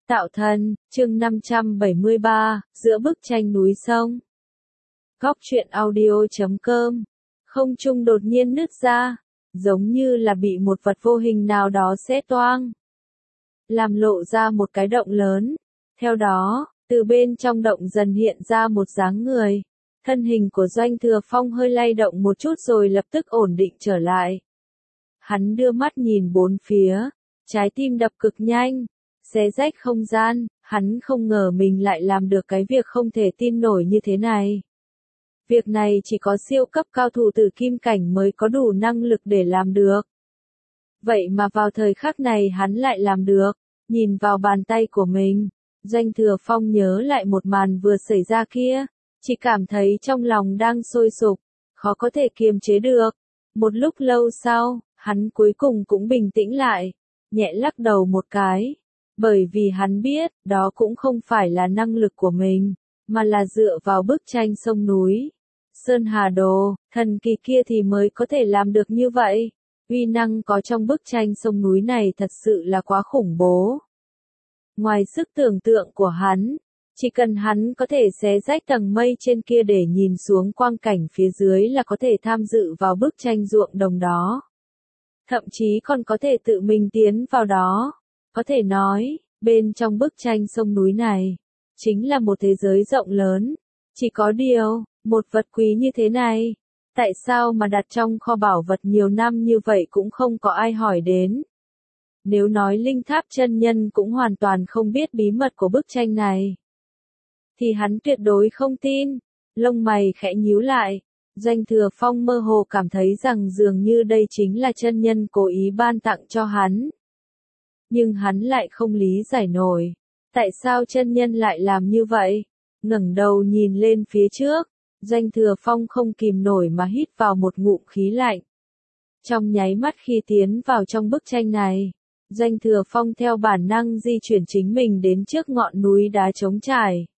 Tạo thần, chương 573, giữa bức tranh núi sông. Góc truyện audio.com. Không trung đột nhiên nứt ra, giống như là bị một vật vô hình nào đó xé toang, làm lộ ra một cái động lớn. Theo đó, từ bên trong động dần hiện ra một dáng người. Thân hình của Doanh Thừa Phong hơi lay động một chút rồi lập tức ổn định trở lại. Hắn đưa mắt nhìn bốn phía, trái tim đập cực nhanh, xé rách không gian, hắn không ngờ mình lại làm được cái việc không thể tin nổi như thế này. Việc này chỉ có siêu cấp cao thủ tử kim cảnh mới có đủ năng lực để làm được. Vậy mà vào thời khắc này hắn lại làm được, nhìn vào bàn tay của mình, Doanh Thừa Phong nhớ lại một màn vừa xảy ra kia, chỉ cảm thấy trong lòng đang sôi sục, khó có thể kiềm chế được. Một lúc lâu sau, hắn cuối cùng cũng bình tĩnh lại, nhẹ lắc đầu một cái, bởi vì hắn biết, đó cũng không phải là năng lực của mình, mà là dựa vào bức tranh sông núi. Sơn Hà Đồ, thần kỳ kia thì mới có thể làm được như vậy. Uy năng có trong bức tranh sông núi này thật sự là quá khủng bố. Ngoài sức tưởng tượng của hắn, chỉ cần hắn có thể xé rách tầng mây trên kia để nhìn xuống quang cảnh phía dưới là có thể tham dự vào bức tranh ruộng đồng đó. Thậm chí còn có thể tự mình tiến vào đó. Có thể nói, bên trong bức tranh sông núi này, chính là một thế giới rộng lớn. Chỉ có điều, một vật quý như thế này, tại sao mà đặt trong kho bảo vật nhiều năm như vậy cũng không có ai hỏi đến. Nếu nói Linh Tháp chân nhân cũng hoàn toàn không biết bí mật của bức tranh này, thì hắn tuyệt đối không tin. Lông mày khẽ nhíu lại, Doanh Thừa Phong mơ hồ cảm thấy rằng dường như đây chính là chân nhân cố ý ban tặng cho hắn. Nhưng hắn lại không lý giải nổi, tại sao chân nhân lại làm như vậy? Ngẩng đầu nhìn lên phía trước, Doanh Thừa Phong không kìm nổi mà hít vào một ngụm khí lạnh. Trong nháy mắt khi tiến vào trong bức tranh này, Doanh Thừa Phong theo bản năng di chuyển chính mình đến trước ngọn núi đá trống trải.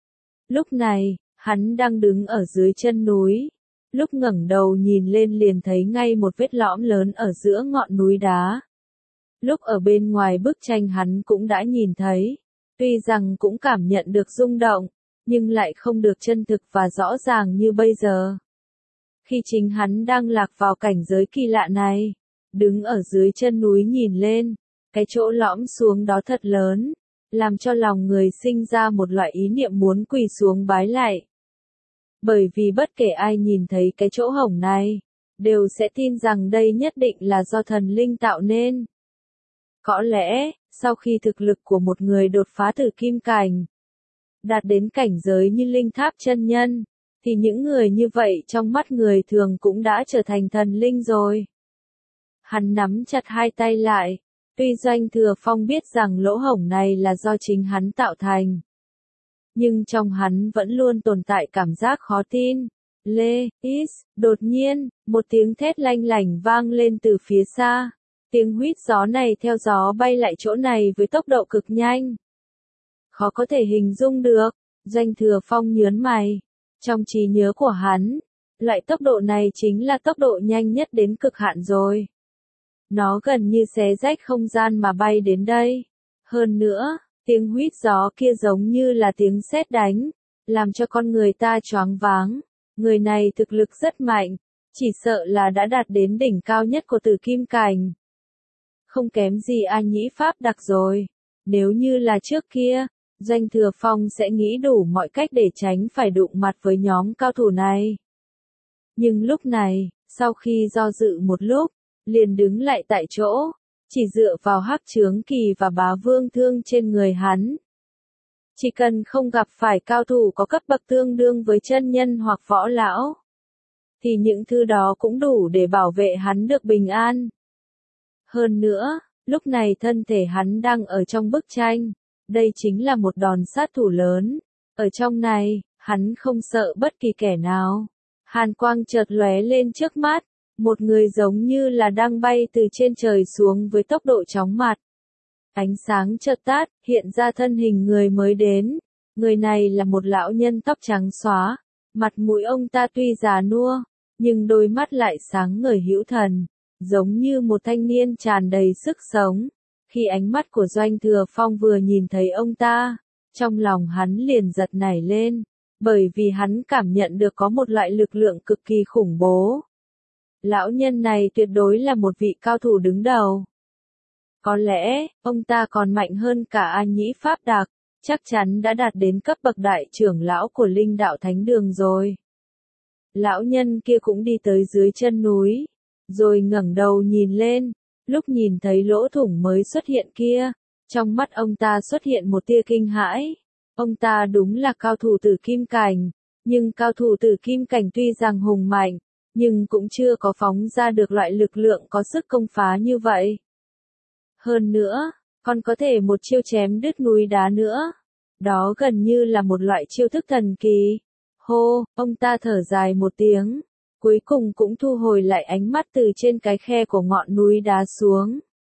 Lúc này, hắn đang đứng ở dưới chân núi. Lúc ngẩng đầu nhìn lên liền thấy ngay một vết lõm lớn ở giữa ngọn núi đá. Lúc ở bên ngoài bức tranh hắn cũng đã nhìn thấy, tuy rằng cũng cảm nhận được rung động, nhưng lại không được chân thực và rõ ràng như bây giờ. Khi chính hắn đang lạc vào cảnh giới kỳ lạ này, đứng ở dưới chân núi nhìn lên, cái chỗ lõm xuống đó thật lớn, làm cho lòng người sinh ra một loại ý niệm muốn quỳ xuống bái lạy. Bởi vì bất kể ai nhìn thấy cái chỗ hổng này, đều sẽ tin rằng đây nhất định là do thần linh tạo nên. Có lẽ, sau khi thực lực của một người đột phá tử kim cảnh, đạt đến cảnh giới như Linh Tháp chân nhân, thì những người như vậy trong mắt người thường cũng đã trở thành thần linh rồi. Hắn nắm chặt hai tay lại, tuy Doanh Thừa Phong biết rằng lỗ hổng này là do chính hắn tạo thành, nhưng trong hắn vẫn luôn tồn tại cảm giác khó tin. Đột nhiên, một tiếng thét lanh lảnh vang lên từ phía xa. Tiếng huýt gió này theo gió bay lại chỗ này với tốc độ cực nhanh. Khó có thể hình dung được, Doanh Thừa Phong nhướng mày. Trong trí nhớ của hắn, loại tốc độ này chính là tốc độ nhanh nhất đến cực hạn rồi. Nó gần như xé rách không gian mà bay đến đây. Hơn nữa, tiếng huýt gió kia giống như là tiếng sét đánh, làm cho con người ta choáng váng. Người này thực lực rất mạnh, chỉ sợ là đã đạt đến đỉnh cao nhất của tử kim cảnh. Không kém gì A Nhĩ Pháp Đặc rồi. Nếu như là trước kia, Doanh Thừa Phong sẽ nghĩ đủ mọi cách để tránh phải đụng mặt với nhóm cao thủ này. Nhưng lúc này, sau khi do dự một lúc, liền đứng lại tại chỗ, chỉ dựa vào hắc chướng kỳ và bá vương thương trên người hắn. Chỉ cần không gặp phải cao thủ có cấp bậc tương đương với chân nhân hoặc võ lão, thì những thứ đó cũng đủ để bảo vệ hắn được bình an. Hơn nữa, lúc này thân thể hắn đang ở trong bức tranh, đây chính là một đòn sát thủ lớn. Ở trong này, hắn không sợ bất kỳ kẻ nào. Hàn quang chợt lóe lên trước mắt, một người giống như là đang bay từ trên trời xuống với tốc độ chóng mặt. Ánh sáng chợt tắt, hiện ra thân hình người mới đến. Người này là một lão nhân tóc trắng xóa, mặt mũi ông ta tuy già nua, nhưng đôi mắt lại sáng ngời hữu thần, giống như một thanh niên tràn đầy sức sống. Khi ánh mắt của Doanh Thừa Phong vừa nhìn thấy ông ta, trong lòng hắn liền giật nảy lên, bởi vì hắn cảm nhận được có một loại lực lượng cực kỳ khủng bố. Lão nhân này tuyệt đối là một vị cao thủ đứng đầu. Có lẽ, ông ta còn mạnh hơn cả A Nhĩ Pháp Đạc, chắc chắn đã đạt đến cấp bậc đại trưởng lão của Linh Đạo Thánh Đường rồi. Lão nhân kia cũng đi tới dưới chân núi, rồi ngẩng đầu nhìn lên, lúc nhìn thấy lỗ thủng mới xuất hiện kia, trong mắt ông ta xuất hiện một tia kinh hãi. Ông ta đúng là cao thủ tử kim cảnh, nhưng cao thủ tử kim cảnh tuy rằng hùng mạnh, nhưng cũng chưa có phóng ra được loại lực lượng có sức công phá như vậy. Hơn nữa, còn có thể một chiêu chém đứt núi đá nữa. Đó gần như là một loại chiêu thức thần kỳ. Hô, ông ta thở dài một tiếng, cuối cùng cũng thu hồi lại ánh mắt từ trên cái khe của ngọn núi đá xuống.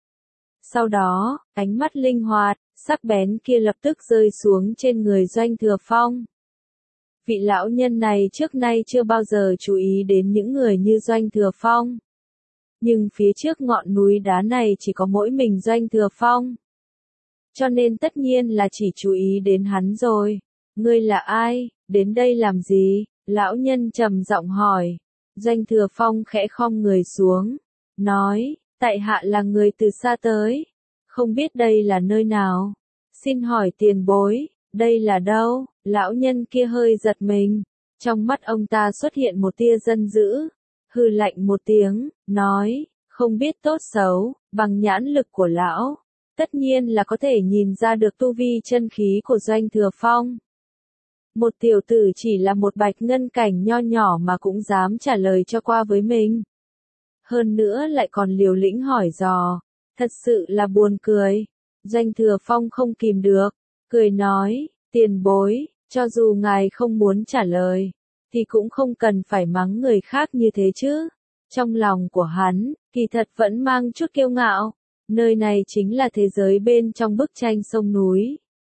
Sau đó, ánh mắt linh hoạt, sắc bén kia lập tức rơi xuống trên người Doanh Thừa Phong. Vị lão nhân này trước nay chưa bao giờ chú ý đến những người như Doanh Thừa Phong. Nhưng phía trước ngọn núi đá này chỉ có mỗi mình Doanh Thừa Phong. Cho nên tất nhiên là chỉ chú ý đến hắn rồi. Ngươi là ai, đến đây làm gì? Lão nhân trầm giọng hỏi. Doanh Thừa Phong khẽ khom người xuống, nói, tại hạ là người từ xa tới, không biết đây là nơi nào. Xin hỏi tiền bối, đây là đâu? Lão nhân kia hơi giật mình, trong mắt ông ta xuất hiện một tia giận dữ, hừ lạnh một tiếng, nói, không biết tốt xấu, bằng nhãn lực của lão, tất nhiên là có thể nhìn ra được tu vi chân khí của Doanh Thừa Phong. Một tiểu tử chỉ là một bạch ngân cảnh nho nhỏ mà cũng dám trả lời cho qua với mình. Hơn nữa lại còn liều lĩnh hỏi dò, thật sự là buồn cười. Doanh Thừa Phong không kìm được, cười nói, tiền bối, cho dù ngài không muốn trả lời, thì cũng không cần phải mắng người khác như thế chứ. Trong lòng của hắn, kỳ thật vẫn mang chút kiêu ngạo, nơi này chính là thế giới bên trong bức tranh sông núi.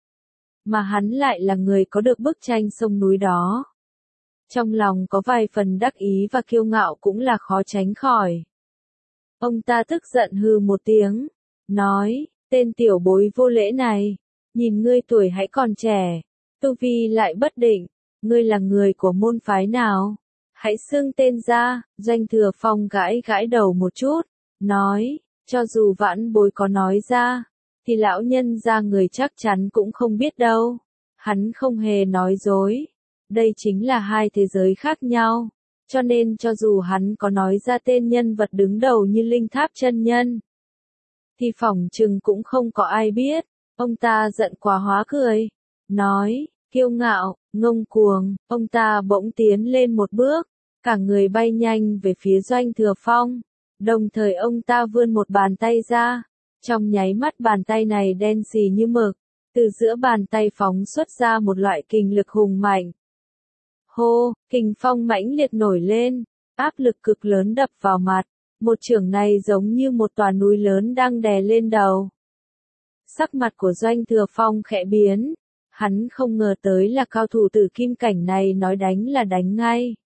Mà hắn lại là người có được bức tranh sông núi đó. Trong lòng có vài phần đắc ý và kiêu ngạo cũng là khó tránh khỏi. Ông ta tức giận hừ một tiếng, nói, tên tiểu bối vô lễ này, nhìn ngươi tuổi hãy còn trẻ, tu vi lại bất định, ngươi là người của môn phái nào? Hãy xưng tên ra. Doanh Thừa Phong gãi gãi đầu một chút, nói, cho dù vãn bối có nói ra, thì lão nhân gia người chắc chắn cũng không biết đâu. Hắn không hề nói dối. Đây chính là hai thế giới khác nhau. Cho nên cho dù hắn có nói ra tên nhân vật đứng đầu như Linh Tháp chân nhân, thì phỏng chừng cũng không có ai biết. Ông ta giận quá hóa cười, nói, kiêu ngạo, ngông cuồng. Ông ta bỗng tiến lên một bước, cả người bay nhanh về phía Doanh Thừa Phong. Đồng thời ông ta vươn một bàn tay ra. Trong nháy mắt bàn tay này đen xì như mực, từ giữa bàn tay phóng xuất ra một loại kình lực hùng mạnh. Hô, kình phong mãnh liệt nổi lên, áp lực cực lớn đập vào mặt, một chưởng này giống như một tòa núi lớn đang đè lên đầu. Sắc mặt của Doanh Thừa Phong khẽ biến, hắn không ngờ tới là cao thủ tử kim cảnh này nói đánh là đánh ngay.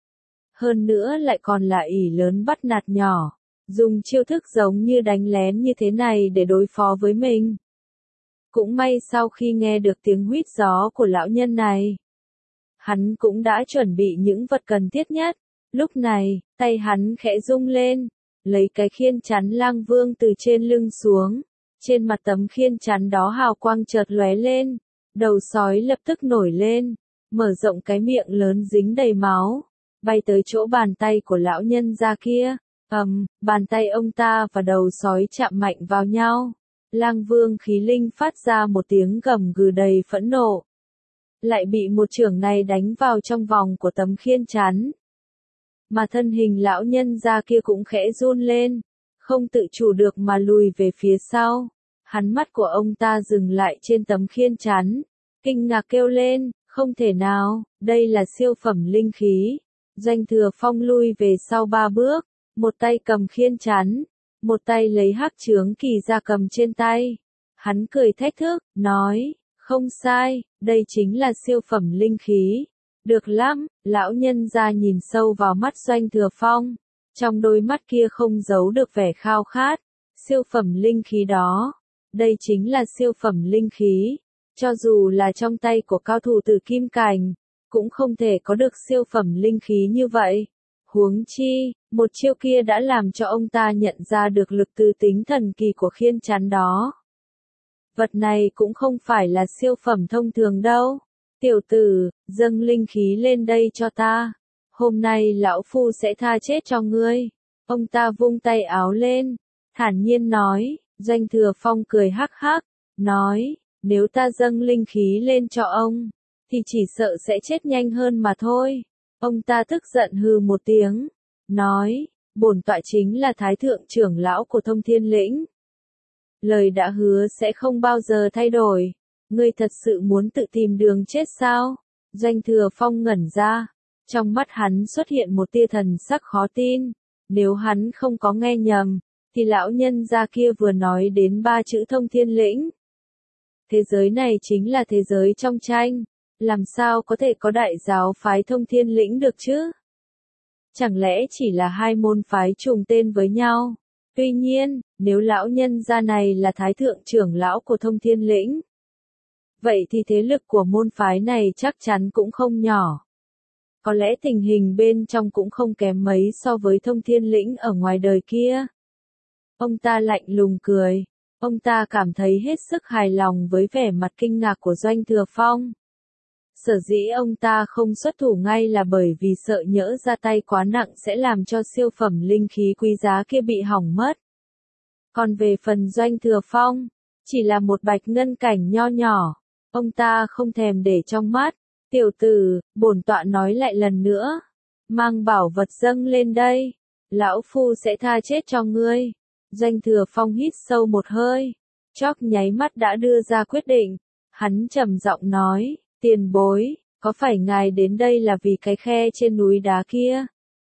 Hơn nữa lại còn là ỷ lớn bắt nạt nhỏ. Dùng chiêu thức giống như đánh lén như thế này để đối phó với mình. Cũng may sau khi nghe được tiếng huýt gió của lão nhân này, hắn cũng đã chuẩn bị những vật cần thiết nhất. Lúc này, tay hắn khẽ rung lên, lấy cái khiên chắn Lang Vương từ trên lưng xuống. Trên mặt tấm khiên chắn đó hào quang chợt lóe lên, đầu sói lập tức nổi lên, mở rộng cái miệng lớn dính đầy máu, bay tới chỗ bàn tay của lão nhân gia kia. Bàn tay ông ta và đầu sói chạm mạnh vào nhau. Lang Vương khí linh phát ra một tiếng gầm gừ đầy phẫn nộ. Lại bị một chưởng này đánh vào trong vòng của tấm khiên chắn. Mà thân hình lão nhân gia kia cũng khẽ run lên, không tự chủ được mà lùi về phía sau. Mắt của ông ta dừng lại trên tấm khiên chắn, kinh ngạc kêu lên, không thể nào, đây là siêu phẩm linh khí. Doanh Thừa Phong lui về sau 3 bước. Một tay cầm khiên chắn, một tay lấy hắc chướng kỳ ra cầm trên tay. Hắn cười thách thức, nói, không sai, đây chính là siêu phẩm linh khí. Được lắm, lão nhân gia nhìn sâu vào mắt Doanh Thừa Phong. Trong đôi mắt kia không giấu được vẻ khao khát. Siêu phẩm linh khí đó, Đây chính là siêu phẩm linh khí. Cho dù là trong tay của cao thủ tử kim cảnh, cũng không thể có được siêu phẩm linh khí như vậy. Huống chi, một chiêu kia đã làm cho ông ta nhận ra được lực tư tính thần kỳ của khiên chắn đó. Vật này cũng không phải là siêu phẩm thông thường đâu. Tiểu tử, dâng linh khí lên đây cho ta. Hôm nay lão phu sẽ tha chết cho ngươi. Ông ta vung tay áo lên, thản nhiên nói. Doanh Thừa Phong cười hắc hắc, nói, nếu ta dâng linh khí lên cho ông, thì chỉ sợ sẽ chết nhanh hơn mà thôi. Ông ta tức giận hừ một tiếng, nói, bổn tọa chính là Thái Thượng trưởng lão của Thông Thiên Lĩnh. Lời đã hứa sẽ không bao giờ thay đổi. Ngươi thật sự muốn tự tìm đường chết sao? Doanh Thừa Phong ngẩn ra. Trong mắt hắn xuất hiện một tia thần sắc khó tin. Nếu hắn không có nghe nhầm, thì lão nhân gia kia vừa nói đến 3 chữ Thông Thiên Lĩnh. Thế giới này chính là thế giới trong tranh. Làm sao có thể có đại giáo phái Thông Thiên Lĩnh được chứ? Chẳng lẽ chỉ là hai môn phái trùng tên với nhau? Tuy nhiên, nếu lão nhân gia này là Thái Thượng trưởng lão của Thông Thiên Lĩnh, vậy thì thế lực của môn phái này chắc chắn cũng không nhỏ. Có lẽ tình hình bên trong cũng không kém mấy so với Thông Thiên Lĩnh ở ngoài đời kia. Ông ta lạnh lùng cười. Ông ta cảm thấy hết sức hài lòng với vẻ mặt kinh ngạc của Doanh Thừa Phong. Sở dĩ ông ta không xuất thủ ngay là bởi vì sợ nhỡ ra tay quá nặng sẽ làm cho siêu phẩm linh khí quý giá kia bị hỏng mất. Còn về phần Doanh Thừa Phong, chỉ là một bạch ngân cảnh nho nhỏ, ông ta không thèm để trong mắt. Tiểu tử, bổn tọa nói lại lần nữa, mang bảo vật dâng lên đây, lão phu sẽ tha chết cho ngươi. Doanh Thừa Phong hít sâu một hơi, chóp nháy mắt đã đưa ra quyết định, hắn trầm giọng nói, tiền bối, có phải ngài đến đây là vì cái khe trên núi đá kia?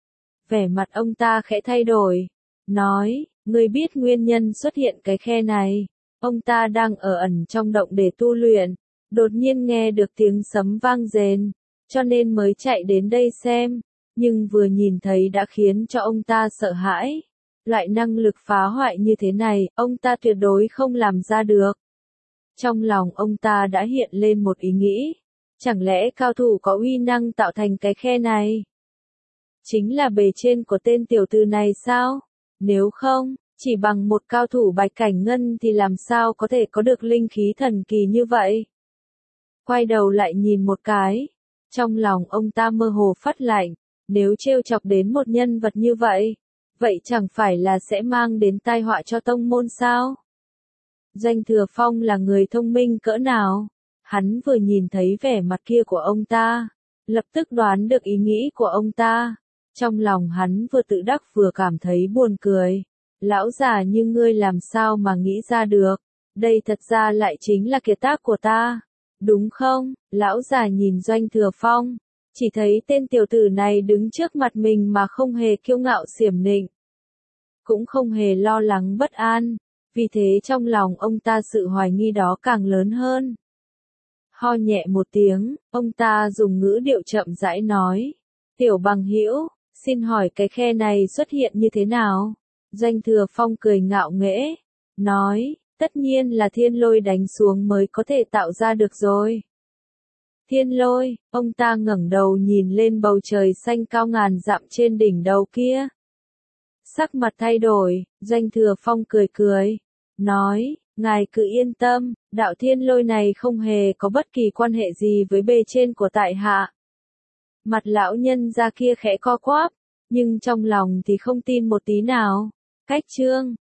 Vẻ mặt ông ta khẽ thay đổi, nói, ngươi biết nguyên nhân xuất hiện cái khe này, ông ta đang ở ẩn trong động để tu luyện, đột nhiên nghe được tiếng sấm vang rền, cho nên mới chạy đến đây xem, nhưng vừa nhìn thấy đã khiến cho ông ta sợ hãi. Loại năng lực phá hoại như thế này, ông ta tuyệt đối không làm ra được. Trong lòng ông ta đã hiện lên một ý nghĩ, chẳng lẽ cao thủ có uy năng tạo thành cái khe này? Chính là bề trên của tên tiểu tử này sao? Nếu không, chỉ bằng một cao thủ bạch cảnh ngân thì làm sao có thể có được linh khí thần kỳ như vậy? Quay đầu lại nhìn một cái, trong lòng ông ta mơ hồ phát lạnh, nếu trêu chọc đến một nhân vật như vậy, vậy chẳng phải là sẽ mang đến tai họa cho tông môn sao? Doanh Thừa Phong là người thông minh cỡ nào? Hắn vừa nhìn thấy vẻ mặt kia của ông ta, lập tức đoán được ý nghĩ của ông ta. Trong lòng hắn vừa tự đắc vừa cảm thấy buồn cười. Lão già như ngươi làm sao mà nghĩ ra được? Đây thật ra lại chính là kiệt tác của ta. Đúng không? Lão già nhìn Doanh Thừa Phong, chỉ thấy tên tiểu tử này đứng trước mặt mình mà không hề kiêu ngạo xiểm nịnh, cũng không hề lo lắng bất an, vì thế trong lòng ông ta sự hoài nghi đó càng lớn hơn. Ho nhẹ một tiếng, ông ta dùng ngữ điệu chậm rãi nói, tiểu bằng hữu, xin hỏi cái khe này xuất hiện như thế nào? Doanh Thừa Phong cười ngạo nghễ, nói, tất nhiên là thiên lôi đánh xuống mới có thể tạo ra được rồi. Thiên lôi, ông ta ngẩng đầu nhìn lên bầu trời xanh cao ngàn dặm trên đỉnh đầu kia. Sắc mặt thay đổi, Doanh Thừa Phong cười cười, nói, ngài cứ yên tâm, đạo thiên lôi này không hề có bất kỳ quan hệ gì với bề trên của tại hạ. Mặt lão nhân ra kia khẽ co quắp, nhưng trong lòng thì không tin một tí nào. Cách chương